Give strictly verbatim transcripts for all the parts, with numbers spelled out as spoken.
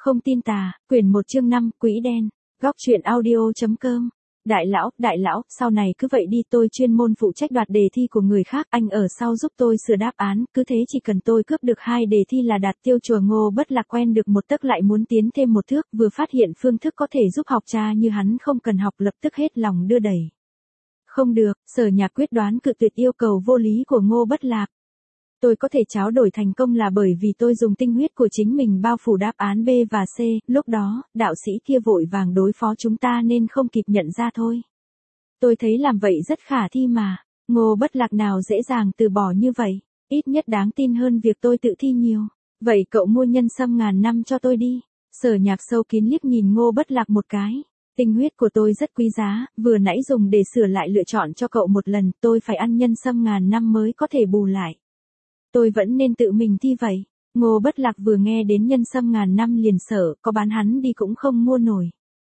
Không tin tà, quyển một chương năm, quỹ đen. Góc truyện audio.com. Đại lão, đại lão, sau này cứ vậy đi, tôi chuyên môn phụ trách đoạt đề thi của người khác, anh ở sau giúp tôi sửa đáp án, cứ thế chỉ cần tôi cướp được hai đề thi là đạt tiêu chuẩn. Ngô Bất Lạc quen được một tấc lại muốn tiến thêm một thước, vừa phát hiện phương thức có thể giúp học trò như hắn không cần học lập tức hết lòng đưa đẩy. Không được, Sở Nhạc quyết đoán cự tuyệt yêu cầu vô lý của Ngô Bất Lạc. Tôi có thể tráo đổi thành công là bởi vì tôi dùng tinh huyết của chính mình bao phủ đáp án B và C, lúc đó, đạo sĩ kia vội vàng đối phó chúng ta nên không kịp nhận ra thôi. Tôi thấy làm vậy rất khả thi mà, Ngô Bất Lạc nào dễ dàng từ bỏ như vậy, ít nhất đáng tin hơn việc tôi tự thi nhiều. Vậy cậu mua nhân sâm ngàn năm cho tôi đi. Sở Nhạc sâu kín liếc nhìn Ngô Bất Lạc một cái. Tinh huyết của tôi rất quý giá, vừa nãy dùng để sửa lại lựa chọn cho cậu một lần, tôi phải ăn nhân sâm ngàn năm mới có thể bù lại. Tôi vẫn nên tự mình thi vậy. Ngô Bất Lạc vừa nghe đến nhân sâm ngàn năm liền sợ, có bán hắn đi cũng không mua nổi.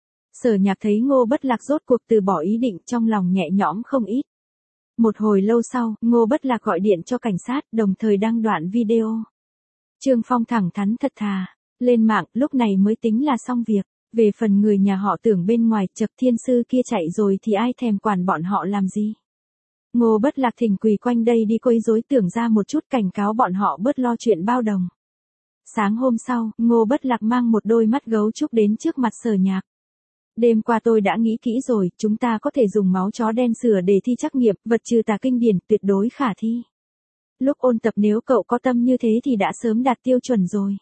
Sở Nhạc thấy Ngô Bất Lạc rốt cuộc từ bỏ ý định, trong lòng nhẹ nhõm không ít. Một hồi lâu sau, Ngô Bất Lạc gọi điện cho cảnh sát, đồng thời đăng đoạn video. Trương Phong thẳng thắn thật thà, lên mạng, lúc này mới tính là xong việc. Về phần người nhà họ Tưởng bên ngoài, chậc thiên sư kia chạy rồi thì ai thèm quản bọn họ làm gì. Ngô Bất Lạc thỉnh quỳ quanh đây đi quấy rối Tưởng ra một chút, cảnh cáo bọn họ bớt lo chuyện bao đồng. Sáng hôm sau, Ngô Bất Lạc mang một đôi mắt gấu trúc đến trước mặt Sở Nhạc. Đêm qua tôi đã nghĩ kỹ rồi, chúng ta có thể dùng máu chó đen sửa đề thi trắc nghiệm, vật trừ tà kinh điển, tuyệt đối khả thi. Lúc ôn tập nếu cậu có tâm như thế thì đã sớm đạt tiêu chuẩn rồi.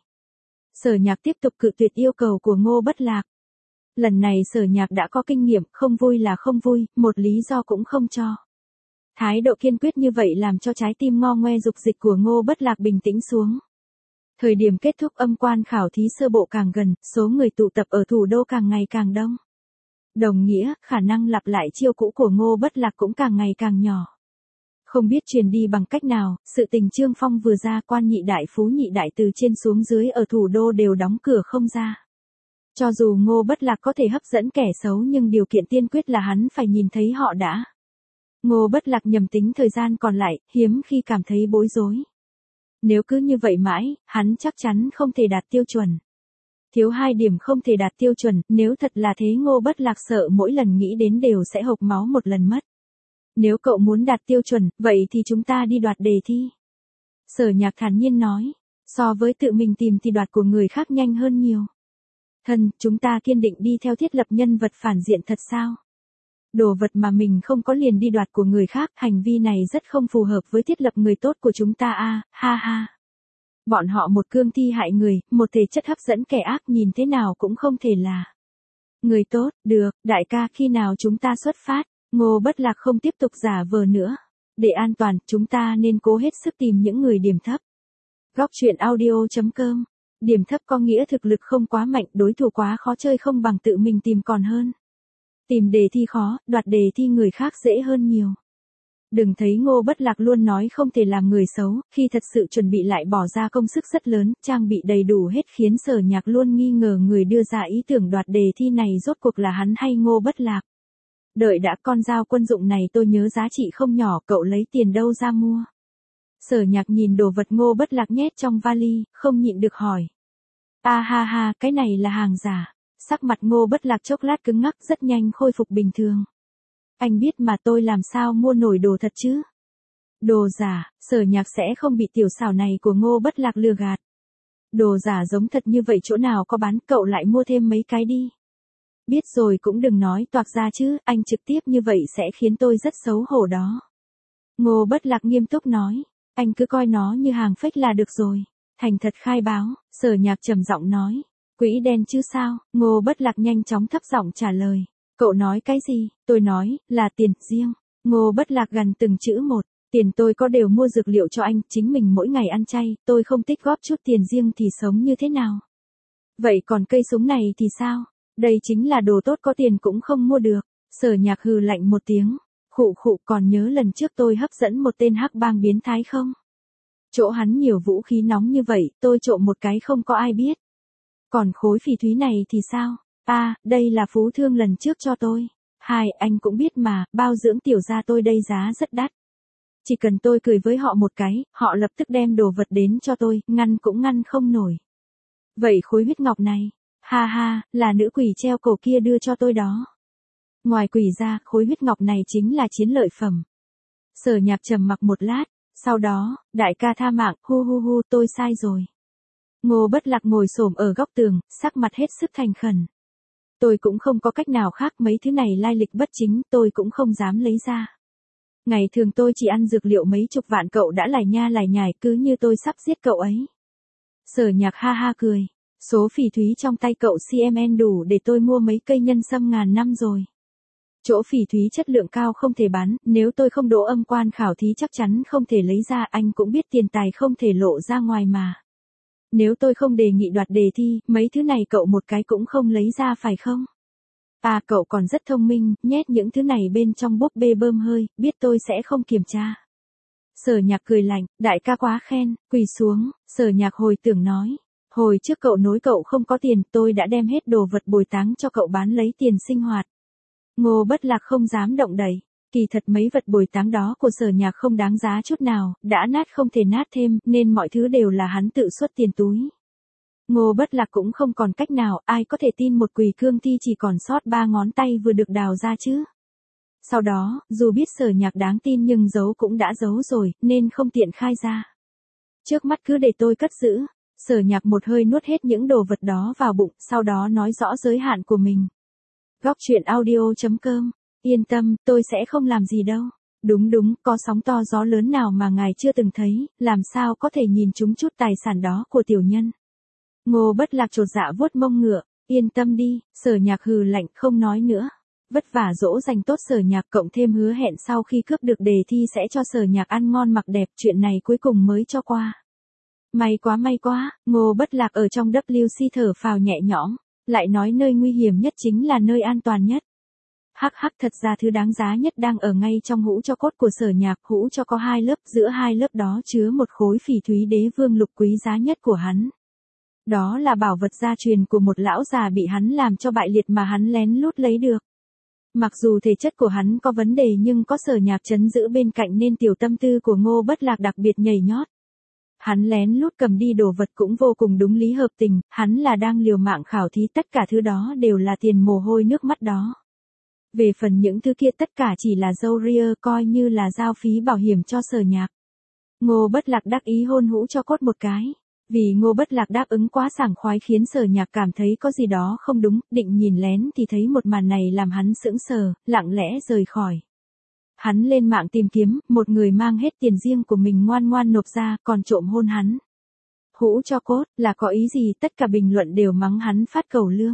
Sở Nhạc tiếp tục cự tuyệt yêu cầu của Ngô Bất Lạc. Lần này Sở Nhạc đã có kinh nghiệm, không vui là không vui, một lý do cũng không cho. Thái độ kiên quyết như vậy làm cho trái tim ngo ngoe dục dịch của Ngô Bất Lạc bình tĩnh xuống. Thời điểm kết thúc âm quan khảo thí sơ bộ càng gần, số người tụ tập ở thủ đô càng ngày càng đông. Đồng nghĩa, khả năng lặp lại chiêu cũ của Ngô Bất Lạc cũng càng ngày càng nhỏ. Không biết truyền đi bằng cách nào, sự tình Trương Phong vừa ra, quan nhị đại phú nhị đại từ trên xuống dưới ở thủ đô đều đóng cửa không ra. Cho dù Ngô Bất Lạc có thể hấp dẫn kẻ xấu nhưng điều kiện tiên quyết là hắn phải nhìn thấy họ đã. Ngô Bất Lạc nhầm tính thời gian còn lại, hiếm khi cảm thấy bối rối. Nếu cứ như vậy mãi, hắn chắc chắn không thể đạt tiêu chuẩn. Thiếu hai điểm không thể đạt tiêu chuẩn, nếu thật là thế Ngô Bất Lạc sợ mỗi lần nghĩ đến đều sẽ hộc máu một lần mất. Nếu cậu muốn đạt tiêu chuẩn, vậy thì chúng ta đi đoạt đề thi. Sở Nhạc thản nhiên nói, so với tự mình tìm thì đoạt của người khác nhanh hơn nhiều. Thân, chúng ta kiên định đi theo thiết lập nhân vật phản diện thật sao? Đồ vật mà mình không có liền đi đoạt của người khác, hành vi này rất không phù hợp với thiết lập người tốt của chúng ta a, ha ha. Bọn họ một cương thi hại người, một thể chất hấp dẫn kẻ ác, nhìn thế nào cũng không thể là người tốt. Được, đại ca, khi nào chúng ta xuất phát? Ngô Bất Lạc không tiếp tục giả vờ nữa. Để an toàn, chúng ta nên cố hết sức tìm những người điểm thấp. Góc truyện audio.com. Điểm thấp có nghĩa thực lực không quá mạnh, đối thủ quá khó chơi không bằng tự mình tìm còn hơn. Tìm đề thi khó, đoạt đề thi người khác dễ hơn nhiều. Đừng thấy Ngô Bất Lạc luôn nói không thể làm người xấu, khi thật sự chuẩn bị lại bỏ ra công sức rất lớn, trang bị đầy đủ hết, khiến Sở Nhạc luôn nghi ngờ người đưa ra ý tưởng đoạt đề thi này rốt cuộc là hắn hay Ngô Bất Lạc. Đợi đã, con dao quân dụng này tôi nhớ giá trị không nhỏ, cậu lấy tiền đâu ra mua? Sở Nhạc nhìn đồ vật Ngô Bất Lạc nhét trong vali, không nhịn được hỏi. A à, ha ha, cái này là hàng giả. Sắc mặt Ngô Bất Lạc chốc lát cứng ngắc, rất nhanh khôi phục bình thường. Anh biết mà, tôi làm sao mua nổi đồ thật chứ? Đồ giả, Sở Nhạc sẽ không bị tiểu xảo này của Ngô Bất Lạc lừa gạt. Đồ giả giống thật như vậy chỗ nào có bán, cậu lại mua thêm mấy cái đi. Biết rồi cũng đừng nói toạc ra chứ, anh trực tiếp như vậy sẽ khiến tôi rất xấu hổ đó. Ngô Bất Lạc nghiêm túc nói, anh cứ coi nó như hàng fake là được rồi. Thành thật khai báo, Sở Nhạc trầm giọng nói. Quỹ đen chứ sao? Ngô Bất Lạc nhanh chóng thấp giọng trả lời. Cậu nói cái gì? Tôi nói, là tiền riêng. Ngô Bất Lạc gần từng chữ một. Tiền tôi có đều mua dược liệu cho anh, chính mình mỗi ngày ăn chay, tôi không tích góp chút tiền riêng thì sống như thế nào? Vậy còn cây súng này thì sao? Đây chính là đồ tốt, có tiền cũng không mua được. Sở Nhạc hừ lạnh một tiếng. Khụ khụ, còn nhớ lần trước tôi hấp dẫn một tên hắc bang biến thái không? Chỗ hắn nhiều vũ khí nóng như vậy, tôi trộm một cái không có ai biết. Còn khối phỉ thúy này thì sao? A, à, đây là Phú Thương lần trước cho tôi. Hai, anh cũng biết mà, bao dưỡng tiểu gia tôi đây giá rất đắt. Chỉ cần tôi cười với họ một cái, họ lập tức đem đồ vật đến cho tôi, ngăn cũng ngăn không nổi. Vậy khối huyết ngọc này, Ha ha, là nữ quỷ treo cổ kia đưa cho tôi đó. Ngoài quỷ ra, khối huyết ngọc này chính là chiến lợi phẩm. Sở Nhạc trầm mặc một lát, sau đó, đại ca tha mạng, hu hu hu, tôi sai rồi. Ngô Bất Lạc ngồi xổm ở góc tường, sắc mặt hết sức thành khẩn. Tôi cũng không có cách nào khác, mấy thứ này lai lịch bất chính, tôi cũng không dám lấy ra. Ngày thường tôi chỉ ăn dược liệu mấy chục vạn, cậu đã lải nha lải nhải, cứ như tôi sắp giết cậu ấy. Sở Nhạc ha ha cười. Số phỉ thúy trong tay cậu xê em en đủ để tôi mua mấy cây nhân sâm ngàn năm rồi. Chỗ phỉ thúy chất lượng cao không thể bán, nếu tôi không đỗ âm quan khảo thí chắc chắn không thể lấy ra, anh cũng biết tiền tài không thể lộ ra ngoài mà. Nếu tôi không đề nghị đoạt đề thi, mấy thứ này cậu một cái cũng không lấy ra phải không? À, cậu còn rất thông minh, nhét những thứ này bên trong búp bê bơm hơi, biết tôi sẽ không kiểm tra. Sở Nhạc cười lạnh, đại ca quá khen, quỳ xuống. Sở Nhạc hồi tưởng nói. Hồi trước cậu nói cậu không có tiền, tôi đã đem hết đồ vật bồi táng cho cậu bán lấy tiền sinh hoạt. Ngô Bất Lạc không dám động đậy. Kỳ thật mấy vật bồi táng đó của Sở Nhạc không đáng giá chút nào, đã nát không thể nát thêm, nên mọi thứ đều là hắn tự xuất tiền túi. Ngô Bất Lạc cũng không còn cách nào, ai có thể tin một quỳ cương thi chỉ còn sót ba ngón tay vừa được đào ra chứ. Sau đó, dù biết Sở Nhạc đáng tin nhưng giấu cũng đã giấu rồi, nên không tiện khai ra. Trước mắt cứ để tôi cất giữ. Sở Nhạc một hơi nuốt hết những đồ vật đó vào bụng, sau đó nói rõ giới hạn của mình. Góc truyện audio chấm com. Yên tâm, tôi sẽ không làm gì đâu. Đúng đúng, có sóng to gió lớn nào mà ngài chưa từng thấy, làm sao có thể nhìn trúng chút tài sản đó của tiểu nhân. Ngô Bất Lạc chột dạ vuốt mông ngựa, yên tâm đi. Sở Nhạc hừ lạnh không nói nữa. Vất vả dỗ dành tốt Sở Nhạc, cộng thêm hứa hẹn sau khi cướp được đề thi sẽ cho Sở Nhạc ăn ngon mặc đẹp, chuyện này cuối cùng mới cho qua. May quá may quá, Ngô Bất Lạc ở trong vê kép xê thở phào nhẹ nhõm, lại nói nơi nguy hiểm nhất chính là nơi an toàn nhất. Hắc hắc, thật ra thứ đáng giá nhất đang ở ngay trong hũ cho cốt của Sở Nhạc, hũ cho có hai lớp, giữa hai lớp đó chứa một khối phỉ thúy đế vương lục quý giá nhất của hắn. Đó là bảo vật gia truyền của một lão già bị hắn làm cho bại liệt mà hắn lén lút lấy được. Mặc dù thể chất của hắn có vấn đề nhưng có Sở Nhạc trấn giữ bên cạnh nên tiểu tâm tư của Ngô Bất Lạc đặc biệt nhảy nhót. Hắn lén lút cầm đi đồ vật cũng vô cùng đúng lý hợp tình, hắn là đang liều mạng khảo thí, tất cả thứ đó đều là tiền mồ hôi nước mắt đó. Về phần những thứ kia tất cả chỉ là dâu ria, coi như là giao phí bảo hiểm cho Sở Nhạc. Ngô Bất Lạc đắc ý hôn hũ cho cốt một cái. Vì Ngô Bất Lạc đáp ứng quá sảng khoái khiến Sở Nhạc cảm thấy có gì đó không đúng, định nhìn lén thì thấy một màn này làm hắn sững sờ, lặng lẽ rời khỏi. Hắn lên mạng tìm kiếm, một người mang hết tiền riêng của mình ngoan ngoan nộp ra, còn trộm hôn hắn. Hũ cho cốt, là có ý gì? Tất cả bình luận đều mắng hắn phát cẩu lương.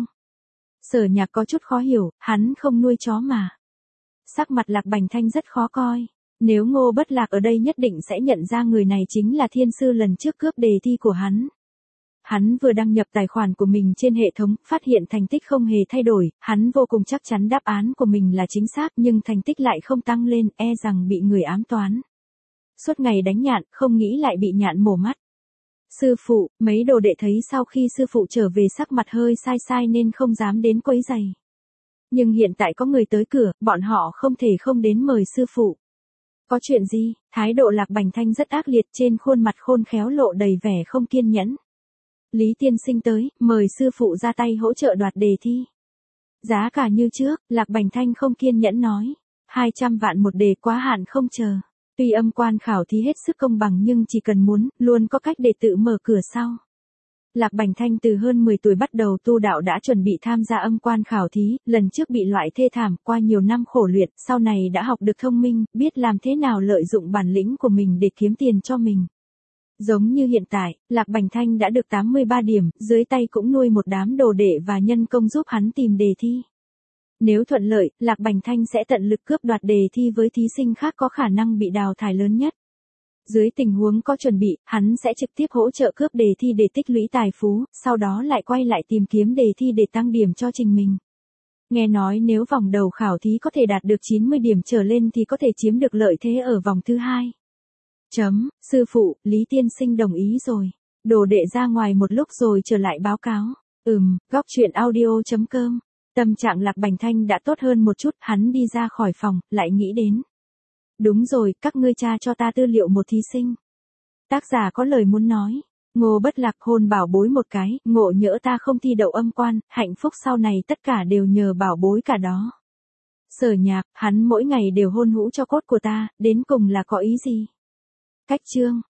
Sở Nhạc có chút khó hiểu, hắn không nuôi chó mà. Sắc mặt Lạc Bành Thanh rất khó coi. Nếu Ngô Bất Lạc ở đây nhất định sẽ nhận ra người này chính là thiên sư lần trước cướp đề thi của hắn. Hắn vừa đăng nhập tài khoản của mình trên hệ thống, phát hiện thành tích không hề thay đổi, hắn vô cùng chắc chắn đáp án của mình là chính xác nhưng thành tích lại không tăng lên, e rằng bị người ám toán. Suốt ngày đánh nhạn, không nghĩ lại bị nhạn mổ mắt. Sư phụ, mấy đồ đệ thấy sau khi sư phụ trở về sắc mặt hơi sai sai nên không dám đến quấy giày. Nhưng hiện tại có người tới cửa, bọn họ không thể không đến mời sư phụ. Có chuyện gì? Thái độ Lạc Bành Thanh rất ác liệt, trên khuôn mặt khôn khéo lộ đầy vẻ không kiên nhẫn. Lý tiên sinh tới, mời sư phụ ra tay hỗ trợ đoạt đề thi. Giá cả như trước, Lạc Bành Thanh không kiên nhẫn nói. hai trăm vạn một đề, quá hạn không chờ. Tuy âm quan khảo thí hết sức công bằng nhưng chỉ cần muốn, luôn có cách để tự mở cửa sau. Lạc Bành Thanh từ hơn mười tuổi bắt đầu tu đạo đã chuẩn bị tham gia âm quan khảo thí, lần trước bị loại thê thảm, qua nhiều năm khổ luyện, sau này đã học được thông minh, biết làm thế nào lợi dụng bản lĩnh của mình để kiếm tiền cho mình. Giống như hiện tại, Lạc Bành Thanh đã được tám mươi ba điểm, dưới tay cũng nuôi một đám đồ đệ và nhân công giúp hắn tìm đề thi. Nếu thuận lợi, Lạc Bành Thanh sẽ tận lực cướp đoạt đề thi với thí sinh khác có khả năng bị đào thải lớn nhất. Dưới tình huống có chuẩn bị, hắn sẽ trực tiếp hỗ trợ cướp đề thi để tích lũy tài phú, sau đó lại quay lại tìm kiếm đề thi để tăng điểm cho trình mình. Nghe nói nếu vòng đầu khảo thí có thể đạt được chín mươi điểm trở lên thì có thể chiếm được lợi thế ở vòng thứ hai. Chấm, sư phụ, Lý tiên sinh đồng ý rồi. Đồ đệ ra ngoài một lúc rồi trở lại báo cáo. Ừm, góc truyện audio chấm com. Tâm trạng Lạc Bành Thanh đã tốt hơn một chút, hắn đi ra khỏi phòng, lại nghĩ đến. Đúng rồi, các ngươi tra cho ta tư liệu một thí sinh. Tác giả có lời muốn nói. Ngô Bất Lạc hôn bảo bối một cái, ngộ nhỡ ta không thi đậu âm quan, hạnh phúc sau này tất cả đều nhờ bảo bối cả đó. Sở Nhạc, hắn mỗi ngày đều hôn hũ cho cốt của ta, đến cùng là có ý gì? Cách chương